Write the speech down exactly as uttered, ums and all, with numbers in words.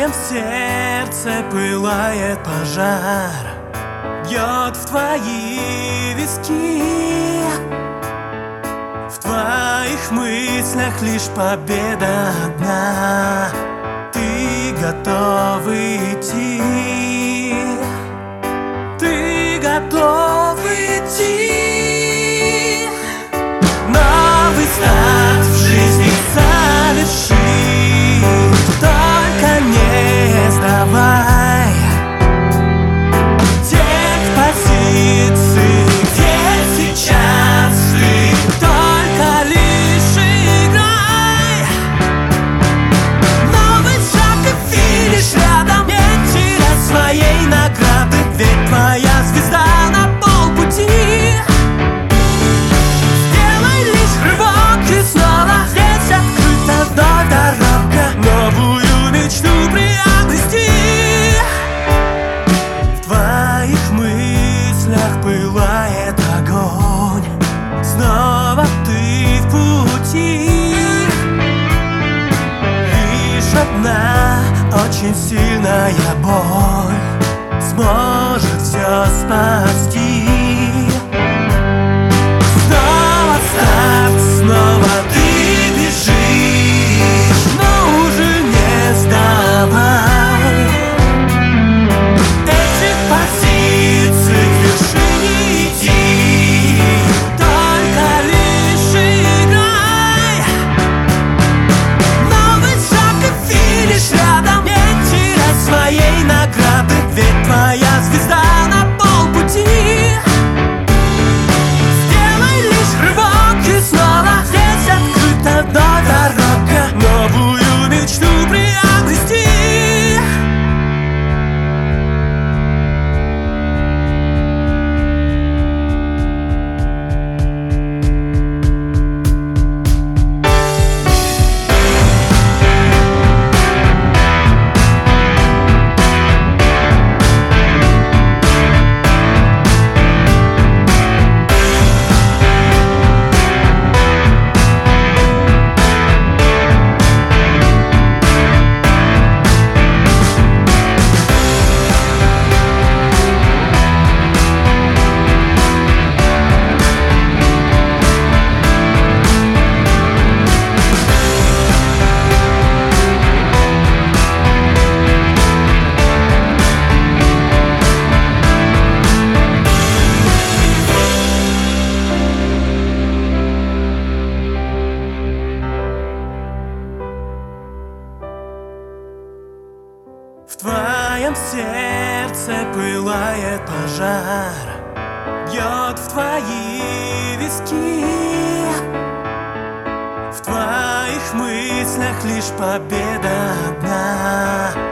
твоем сердце пылает пожар, бьет в твои виски. В твоих мыслях лишь победа одна. Ты готов идти, ты готов идти. Новый старт в жизни соверши, только не сдавай тех позиций, где сейчас ты. Только лишь играй. Новый шаг и финиш рядом, не теряй своей награды, ведь твоя звезда на полпути. Сделай лишь рывок и снова здесь открыта вновь дорога, новую мечту приобрести. В твоих мыслях пылает огонь, снова ты в пути. Лишь одна очень сильная боль сможет все спасти. Снова старт, снова ты бежишь, но уже не сдавай этих позиций, к вершине иди. Только лишь играй. Новый шаг и финиш рядом, не теряй своей награды, ведь твоя звезда на полпути. Сделай лишь рывок и снова здесь открыта вновь дорога, новую мечту приобрести. В твоем сердце пылает пожар, бьет в твои виски. В твоих мыслях лишь победа одна.